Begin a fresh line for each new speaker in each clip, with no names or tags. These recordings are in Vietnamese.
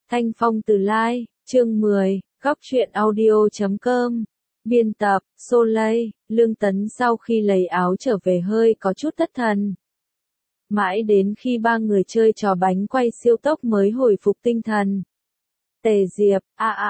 Thanh Phong Từ Lai, chương 10, góc truyện audio.com. Biên tập, Soleil, Lương Tấn sau khi lấy áo trở về hơi có chút thất thần. Mãi đến khi ba người chơi trò bánh quay siêu tốc mới hồi phục tinh thần. Tề Diệp,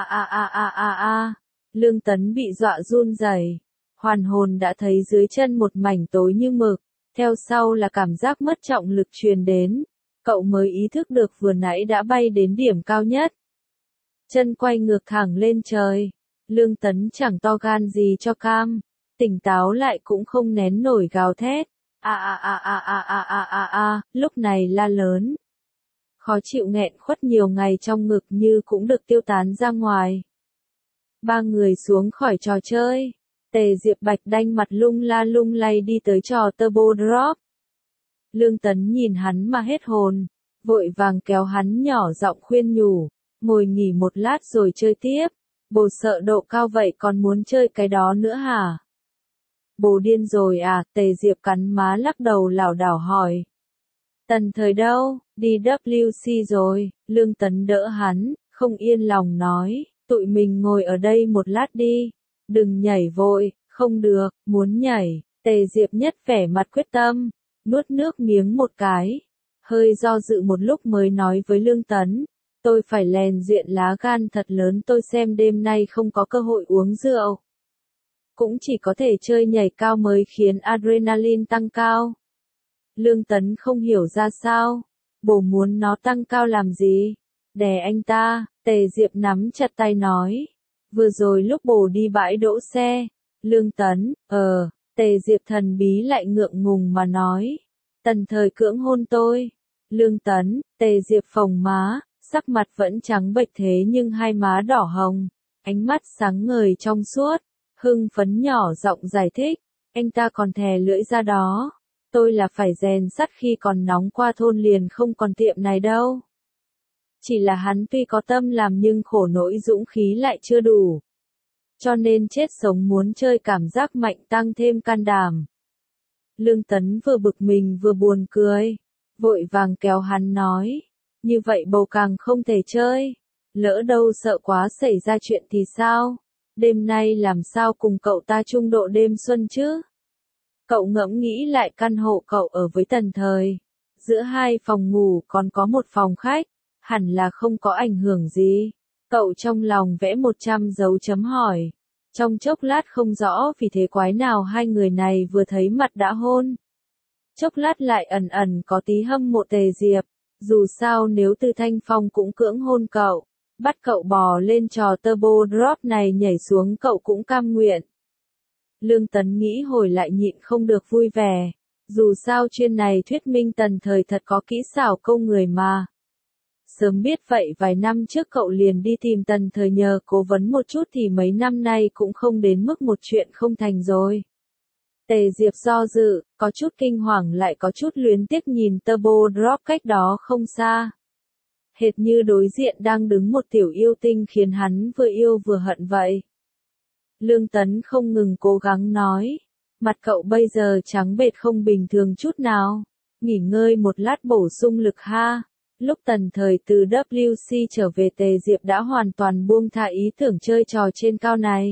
Lương Tấn bị dọa run rẩy, hoàn hồn đã thấy dưới chân một mảnh tối như mực, theo sau là cảm giác mất trọng lực truyền đến. Cậu mới ý thức được vừa nãy đã bay đến điểm cao nhất. Chân quay ngược thẳng lên trời. Lương Tấn chẳng to gan gì cho cam. Tỉnh táo lại cũng không nén nổi gào thét. Lúc này la lớn. Khó chịu nghẹn khuất nhiều ngày trong ngực như cũng được tiêu tán ra ngoài. Ba người xuống khỏi trò chơi. Tề Diệp Bạch đanh mặt lung la lung lay đi tới trò Turbo Drop. Lương Tấn nhìn hắn mà hết hồn, vội vàng kéo hắn nhỏ giọng khuyên nhủ, ngồi nghỉ một lát rồi chơi tiếp, bồ sợ độ cao vậy còn muốn chơi cái đó nữa hả? Bồ điên rồi à? Tề Diệp cắn má lắc đầu lảo đảo hỏi. Tần Thời đâu? Đi WC rồi. Lương Tấn đỡ hắn, không yên lòng nói, tụi mình ngồi ở đây một lát đi, đừng nhảy vội. Không được, muốn nhảy. Tề Diệp nhất vẻ mặt quyết tâm. Nuốt nước miếng một cái, hơi do dự một lúc mới nói với Lương Tấn, tôi phải lèn duyện lá gan thật lớn, tôi xem đêm nay không có cơ hội uống rượu. Cũng chỉ có thể chơi nhảy cao mới khiến adrenaline tăng cao. Lương Tấn không hiểu ra sao, bồ muốn nó tăng cao làm gì? Đè anh ta. Tề Diệp nắm chặt tay nói, vừa rồi lúc bồ đi bãi đỗ xe, Lương Tấn, Tề Diệp thần bí lại ngượng ngùng mà nói. Tần Thời cưỡng hôn tôi. Lương Tấn, Tề Diệp phồng má, sắc mặt vẫn trắng bệch thế nhưng hai má đỏ hồng, ánh mắt sáng ngời trong suốt, hưng phấn nhỏ giọng giải thích. Anh ta còn thè lưỡi ra đó. Tôi là phải rèn sắt khi còn nóng, qua thôn liền không còn tiệm này đâu. Chỉ là hắn tuy có tâm làm nhưng khổ nỗi dũng khí lại chưa đủ. Cho nên chết sống muốn chơi cảm giác mạnh tăng thêm can đảm. Lương Tấn vừa bực mình vừa buồn cười, vội vàng kéo hắn nói, như vậy bầu càng không thể chơi, lỡ đâu sợ quá xảy ra chuyện thì sao, đêm nay làm sao cùng cậu ta chung độ đêm xuân chứ? Cậu ngẫm nghĩ lại căn hộ cậu ở với Tần Thời, giữa hai phòng ngủ còn có một phòng khách, hẳn là không có ảnh hưởng gì. Cậu trong lòng vẽ 100 dấu chấm hỏi. Trong chốc lát không rõ vì thế quái nào hai người này vừa thấy mặt đã hôn. Chốc lát lại ẩn ẩn có tí hâm mộ Tề Diệp, dù sao nếu Từ Thanh Phong cũng cưỡng hôn cậu, bắt cậu bò lên trò Turbo Drop này nhảy xuống cậu cũng cam nguyện. Lương Tấn nghĩ hồi lại nhịn không được vui vẻ, dù sao chuyên này thuyết minh Tần Thời thật có kỹ xảo câu người mà. Sớm biết vậy vài năm trước cậu liền đi tìm Tần Thời nhờ cố vấn một chút thì mấy năm nay cũng không đến mức một chuyện không thành rồi. Tề Diệp do dự, có chút kinh hoàng lại có chút luyến tiếc nhìn Turbo Drop cách đó không xa. Hệt như đối diện đang đứng một tiểu yêu tinh khiến hắn vừa yêu vừa hận vậy. Lương Tấn không ngừng cố gắng nói, mặt cậu bây giờ trắng bệch không bình thường chút nào, nghỉ ngơi một lát bổ sung lực ha. Lúc Tần Thời từ WC trở về Tề Diệp đã hoàn toàn buông tha ý tưởng chơi trò trên cao này.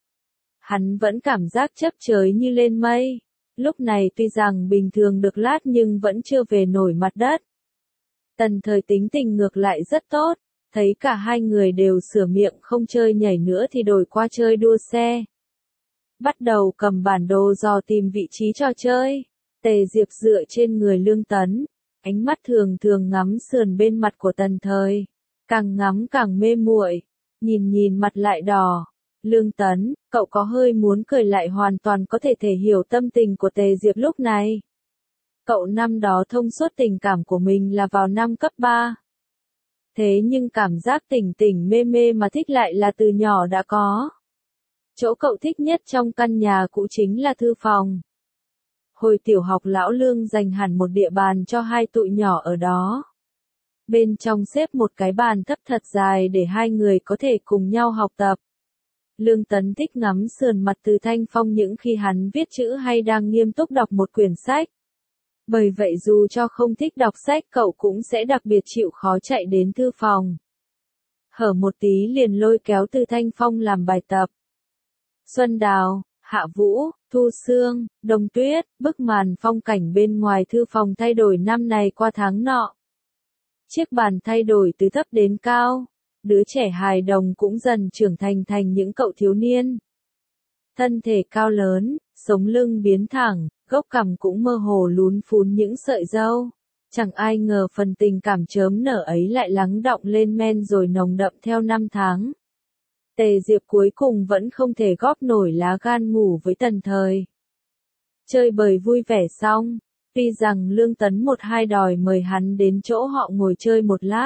Hắn vẫn cảm giác chấp chới như lên mây. Lúc này tuy rằng bình thường được lát nhưng vẫn chưa về nổi mặt đất. Tần Thời tính tình ngược lại rất tốt, thấy cả hai người đều sửa miệng không chơi nhảy nữa thì đổi qua chơi đua xe. Bắt đầu cầm bản đồ dò tìm vị trí trò chơi. Tề Diệp dựa trên người Lương Tấn. Ánh mắt thường thường ngắm sườn bên mặt của Tần Thời, càng ngắm càng mê muội, nhìn mặt lại đỏ. Lương Tấn, cậu có hơi muốn cười lại hoàn toàn có thể hiểu tâm tình của Tề Diệp lúc này. Cậu năm đó thông suốt tình cảm của mình là vào năm cấp 3. Thế nhưng cảm giác tỉnh mê mê mà thích lại là từ nhỏ đã có. Chỗ cậu thích nhất trong căn nhà cũ chính là thư phòng. Hồi tiểu học lão Lương dành hẳn một địa bàn cho hai tụi nhỏ ở đó. Bên trong xếp một cái bàn thấp thật dài để hai người có thể cùng nhau học tập. Lương Tấn thích ngắm sườn mặt Từ Thanh Phong những khi hắn viết chữ hay đang nghiêm túc đọc một quyển sách. Bởi vậy dù cho không thích đọc sách cậu cũng sẽ đặc biệt chịu khó chạy đến thư phòng. hở một tí liền lôi kéo Từ Thanh Phong làm bài tập. Xuân đào, hạ vũ, thu sương, đông tuyết, bức màn phong cảnh bên ngoài thư phòng thay đổi năm này qua tháng nọ. Chiếc bàn thay đổi từ thấp đến cao, đứa trẻ hài đồng cũng dần trưởng thành những cậu thiếu niên. Thân thể cao lớn, sống lưng biến thẳng, gốc cằm cũng mơ hồ lún phún những sợi râu. Chẳng ai ngờ phần tình cảm chớm nở ấy lại lắng đọng lên men rồi nồng đậm theo năm tháng. Tề Diệp cuối cùng vẫn không thể góp nổi lá gan ngủ với Tần Thời. Chơi bời vui vẻ xong, tuy rằng Lương Tấn một hai đòi mời hắn đến chỗ họ ngồi chơi một lát.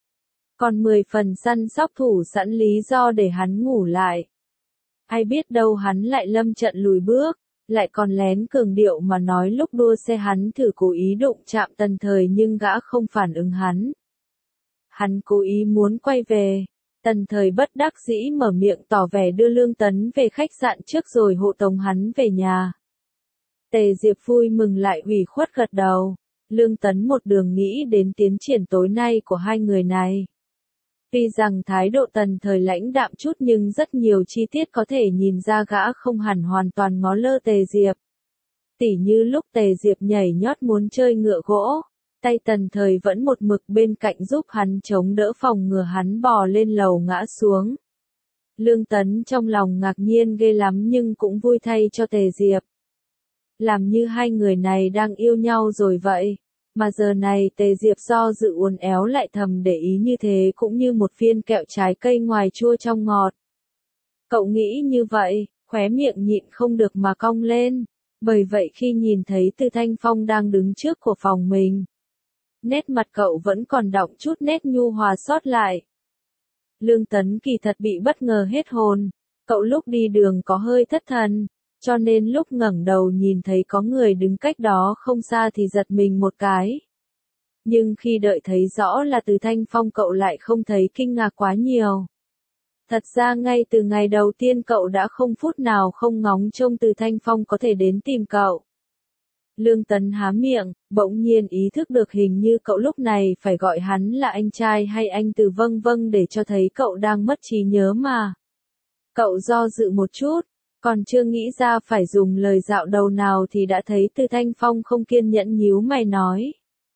Còn 10 phần săn sóc thủ sẵn lý do để hắn ngủ lại. Ai biết đâu hắn lại lâm trận lùi bước, lại còn lén cường điệu mà nói lúc đua xe hắn thử cố ý đụng chạm Tần Thời nhưng gã không phản ứng hắn. Hắn cố ý muốn quay về. Tần Thời bất đắc dĩ mở miệng tỏ vẻ đưa Lương Tấn về khách sạn trước rồi hộ tống hắn về nhà. Tề Diệp vui mừng lại ủy khuất gật đầu. Lương Tấn một đường nghĩ đến tiến triển tối nay của hai người này. Tuy rằng thái độ Tần Thời lãnh đạm chút nhưng rất nhiều chi tiết có thể nhìn ra gã không hẳn hoàn toàn ngó lơ Tề Diệp. Tỉ như lúc Tề Diệp nhảy nhót muốn chơi ngựa gỗ, tay Tần Thời vẫn một mực bên cạnh giúp hắn chống đỡ phòng ngừa hắn bò lên lầu ngã xuống. Lương Tấn trong lòng ngạc nhiên ghê lắm nhưng cũng vui thay cho Tề Diệp. Làm như hai người này đang yêu nhau rồi vậy. Mà giờ này Tề Diệp do dự uốn éo lại thầm để ý như thế cũng như một viên kẹo trái cây ngoài chua trong ngọt. Cậu nghĩ như vậy, khóe miệng nhịn không được mà cong lên. Bởi vậy khi nhìn thấy Từ Thanh Phong đang đứng trước của phòng mình, nét mặt cậu vẫn còn đọng chút nét nhu hòa sót lại. Lương Tấn kỳ thật bị bất ngờ hết hồn. Cậu lúc đi đường có hơi thất thần. Cho nên lúc ngẩng đầu nhìn thấy có người đứng cách đó không xa thì giật mình một cái. Nhưng khi đợi thấy rõ là Từ Thanh Phong cậu lại không thấy kinh ngạc quá nhiều. Thật ra ngay từ ngày đầu tiên cậu đã không phút nào không ngóng trông Từ Thanh Phong có thể đến tìm cậu. Lương Tấn há miệng, bỗng nhiên ý thức được hình như cậu lúc này phải gọi hắn là anh trai hay anh Từ vâng để cho thấy cậu đang mất trí nhớ mà. Cậu do dự một chút. Còn chưa nghĩ ra phải dùng lời dạo đầu nào thì đã thấy Từ Thanh Phong không kiên nhẫn nhíu mày nói.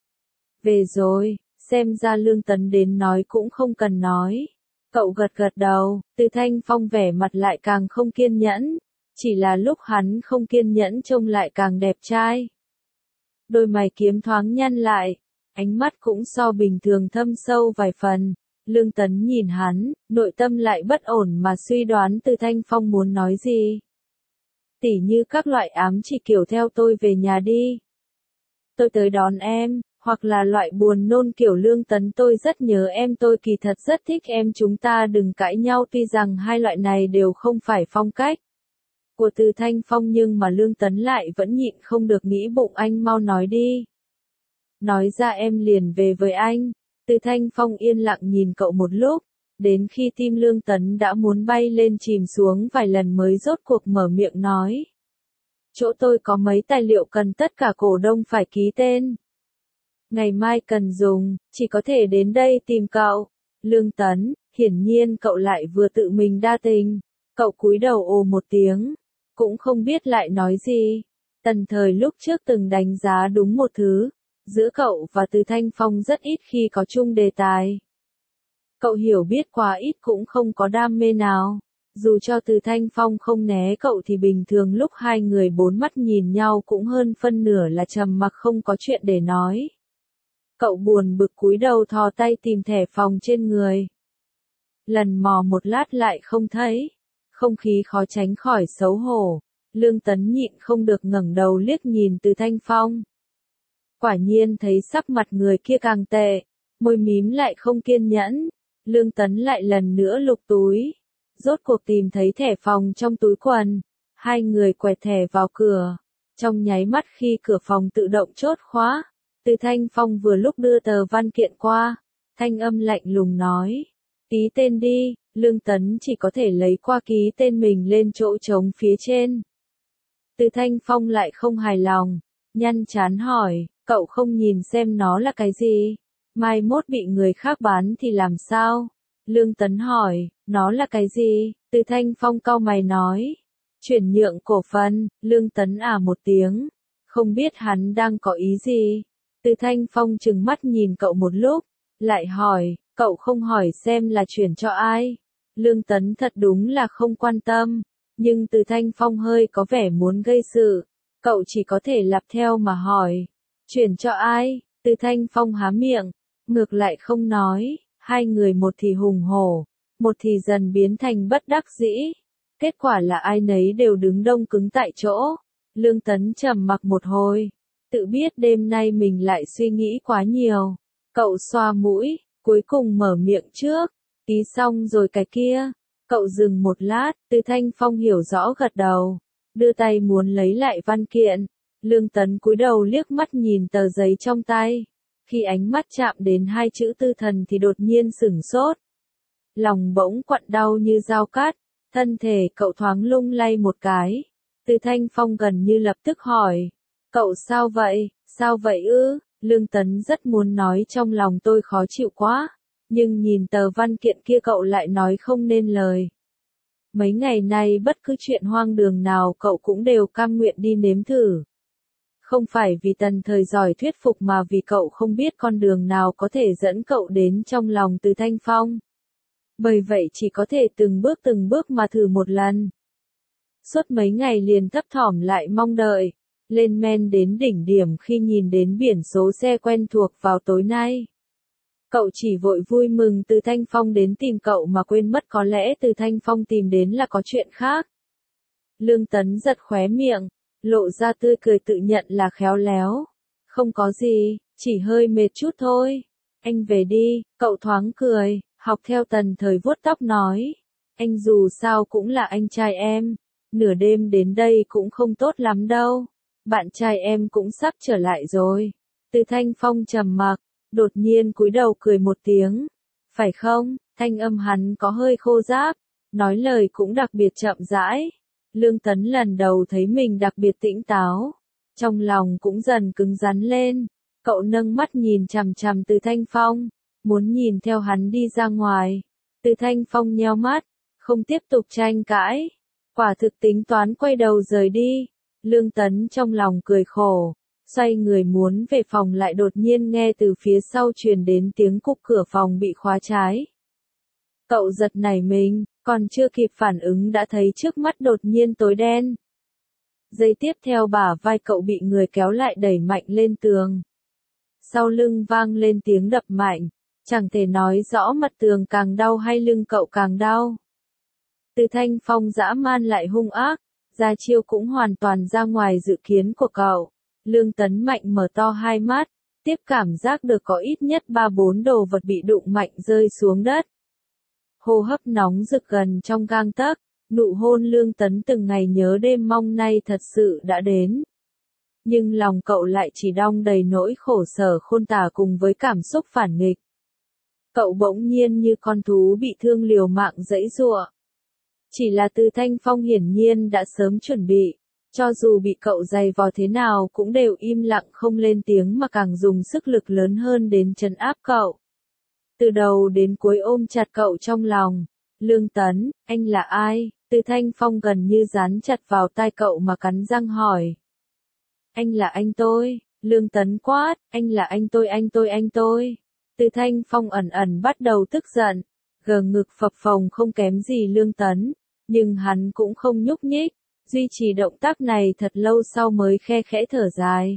Về rồi, xem ra Lương Tấn đến nói cũng không cần nói. Cậu gật đầu, Từ Thanh Phong vẻ mặt lại càng không kiên nhẫn. Chỉ là lúc hắn không kiên nhẫn trông lại càng đẹp trai. Đôi mày kiếm thoáng nhăn lại, ánh mắt cũng so bình thường thâm sâu vài phần. Lương Tấn nhìn hắn, nội tâm lại bất ổn mà suy đoán Từ Thanh Phong muốn nói gì. Tỉ như các loại ám chỉ kiểu theo tôi về nhà đi. Tôi tới đón em, hoặc là loại buồn nôn kiểu Lương Tấn tôi rất nhớ em tôi kỳ thật rất thích em chúng ta đừng cãi nhau tuy rằng hai loại này đều không phải phong cách của Từ Thanh Phong nhưng mà Lương Tấn lại vẫn nhịn không được nghĩ bụng anh mau nói đi. Nói ra em liền về với anh. Từ Thanh Phong yên lặng nhìn cậu một lúc, đến khi tim Lương Tấn đã muốn bay lên chìm xuống vài lần mới rốt cuộc mở miệng nói. Chỗ tôi có mấy tài liệu cần tất cả cổ đông phải ký tên. Ngày mai cần dùng, chỉ có thể đến đây tìm cậu. Lương Tấn, hiển nhiên cậu lại vừa tự mình đa tình. Cậu cúi đầu ồ một tiếng, cũng không biết lại nói gì. Tần Thời lúc trước từng đánh giá đúng một thứ. Giữa cậu và Từ Thanh Phong rất ít khi có chung đề tài. Cậu hiểu biết quá ít cũng không có đam mê nào. Dù cho Từ Thanh Phong không né cậu thì bình thường lúc hai người bốn mắt nhìn nhau cũng hơn phân nửa là trầm mặc không có chuyện để nói. Cậu buồn bực cúi đầu thò tay tìm thẻ phòng trên người. Lần mò một lát lại không thấy. Không khí khó tránh khỏi xấu hổ. Lương Tấn nhịn không được ngẩng đầu liếc nhìn Từ Thanh Phong. Quả nhiên thấy sắc mặt người kia càng tệ, môi mím lại không kiên nhẫn. Lương Tấn lại lần nữa lục túi. Rốt cuộc tìm thấy thẻ phòng trong túi quần. Hai người quẹt thẻ vào cửa. Trong nháy mắt khi cửa phòng tự động chốt khóa, Từ Thanh Phong vừa lúc đưa tờ văn kiện qua. Thanh âm lạnh lùng nói. Ký tên đi. Lương Tấn chỉ có thể lấy qua ký tên mình lên chỗ trống phía trên. Từ Thanh Phong lại không hài lòng. Nhăn chán hỏi. Cậu không nhìn xem nó là cái gì? Mai mốt bị người khác bán thì làm sao? Lương Tấn hỏi, nó là cái gì? Từ Thanh Phong cau mày nói, chuyển nhượng cổ phần. Lương Tấn một tiếng, không biết hắn đang có ý gì. Từ Thanh Phong trừng mắt nhìn cậu một lúc, lại hỏi, cậu không hỏi xem là chuyển cho ai? Lương Tấn thật đúng là không quan tâm, nhưng Từ Thanh Phong hơi có vẻ muốn gây sự, cậu chỉ có thể lặp theo mà hỏi, chuyển cho ai? Từ Thanh Phong há miệng, ngược lại không nói, hai người một thì hùng hổ, một thì dần biến thành bất đắc dĩ. Kết quả là ai nấy đều đứng đông cứng tại chỗ. Lương Tấn trầm mặc một hồi, tự biết đêm nay mình lại suy nghĩ quá nhiều. Cậu xoa mũi, cuối cùng mở miệng trước, ký xong rồi cái kia. Cậu dừng một lát, Từ Thanh Phong hiểu rõ gật đầu, đưa tay muốn lấy lại văn kiện. Lương Tấn cúi đầu liếc mắt nhìn tờ giấy trong tay. Khi ánh mắt chạm đến hai chữ Tư Thần thì đột nhiên sửng sốt. Lòng bỗng quặn đau như dao cắt, thân thể cậu thoáng lung lay một cái. Từ Thanh Phong gần như lập tức hỏi, cậu sao vậy, sao vậy ư? Lương Tấn rất muốn nói trong lòng tôi khó chịu quá, nhưng nhìn tờ văn kiện kia cậu lại nói không nên lời. Mấy ngày nay bất cứ chuyện hoang đường nào cậu cũng đều cam nguyện đi nếm thử. Không phải vì Tần Thời giỏi thuyết phục mà vì cậu không biết con đường nào có thể dẫn cậu đến trong lòng Từ Thanh Phong. Bởi vậy chỉ có thể từng bước mà thử một lần. Suốt mấy ngày liền thấp thỏm lại mong đợi, lên men đến đỉnh điểm khi nhìn đến biển số xe quen thuộc vào tối nay. Cậu chỉ vội vui mừng Từ Thanh Phong đến tìm cậu mà quên mất có lẽ Từ Thanh Phong tìm đến là có chuyện khác. Lương Tấn giật khóe miệng, lộ ra tươi cười tự nhận là khéo léo. Không có gì, chỉ hơi mệt chút thôi. Anh về đi, cậu thoáng cười, học theo Tần Thời vuốt tóc nói. Anh dù sao cũng là anh trai em, nửa đêm đến đây cũng không tốt lắm đâu. Bạn trai em cũng sắp trở lại rồi. Từ Thanh Phong trầm mặc, đột nhiên cúi đầu cười một tiếng. Phải không? Thanh âm hắn có hơi khô ráp, nói lời cũng đặc biệt chậm rãi. Lương Tấn lần đầu thấy mình đặc biệt tĩnh táo, trong lòng cũng dần cứng rắn lên. Cậu nâng mắt nhìn chằm chằm Từ Thanh Phong, muốn nhìn theo hắn đi ra ngoài. Từ Thanh Phong nheo mắt, không tiếp tục tranh cãi, quả thực tính toán quay đầu rời đi. Lương Tấn trong lòng cười khổ, xoay người muốn về phòng lại đột nhiên nghe từ phía sau truyền đến tiếng cục cửa phòng bị khóa trái. Cậu giật nảy mình, còn chưa kịp phản ứng đã thấy trước mắt đột nhiên tối đen. Giây tiếp theo bả vai cậu bị người kéo lại đẩy mạnh lên tường. Sau lưng vang lên tiếng đập mạnh, chẳng thể nói rõ mặt tường càng đau hay lưng cậu càng đau. Từ Thanh Phong dã man lại hung ác, ra chiêu cũng hoàn toàn ra ngoài dự kiến của cậu. Lương Tấn mạnh mở to hai mắt, tiếp cảm giác được có ít nhất 3-4 đồ vật bị đụng mạnh rơi xuống đất. Hô hấp nóng rực gần trong gang tấc, nụ hôn Lương Tấn từng ngày nhớ đêm mong nay thật sự đã đến. Nhưng lòng cậu lại chỉ đong đầy nỗi khổ sở khôn tả cùng với cảm xúc phản nghịch. Cậu bỗng nhiên như con thú bị thương liều mạng giãy giụa. Chỉ là Từ Thanh Phong hiển nhiên đã sớm chuẩn bị, cho dù bị cậu giày vò thế nào cũng đều im lặng không lên tiếng mà càng dùng sức lực lớn hơn đến trấn áp cậu. Từ đầu đến cuối ôm chặt cậu trong lòng. Lương Tấn, anh là ai? Từ Thanh Phong gần như dán chặt vào tai cậu mà cắn răng hỏi. Anh là anh tôi. Lương Tấn quát, anh là anh tôi. Từ Thanh Phong ẩn ẩn bắt đầu tức giận, gờ ngực phập phồng không kém gì Lương Tấn, nhưng hắn cũng không nhúc nhích, duy trì động tác này thật lâu sau mới khe khẽ thở dài.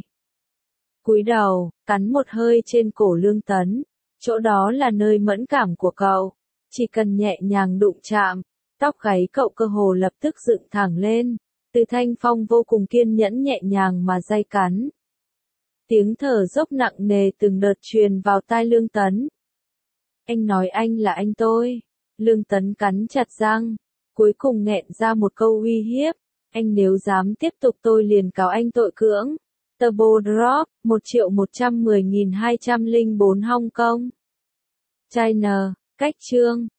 Cúi đầu, cắn một hơi trên cổ Lương Tấn, chỗ đó là nơi mẫn cảm của cậu, chỉ cần nhẹ nhàng đụng chạm, tóc gáy cậu cơ hồ lập tức dựng thẳng lên. Từ Thanh Phong vô cùng kiên nhẫn nhẹ nhàng mà day cắn. Tiếng thở dốc nặng nề từng đợt truyền vào tai Lương Tấn. Anh nói anh là anh tôi. Lương Tấn cắn chặt răng, cuối cùng nghẹn ra một câu uy hiếp. Anh nếu dám tiếp tục tôi liền cáo anh tội cưỡng. Turbo Drop, 1.110.204 Hong Kong. China, cách chương.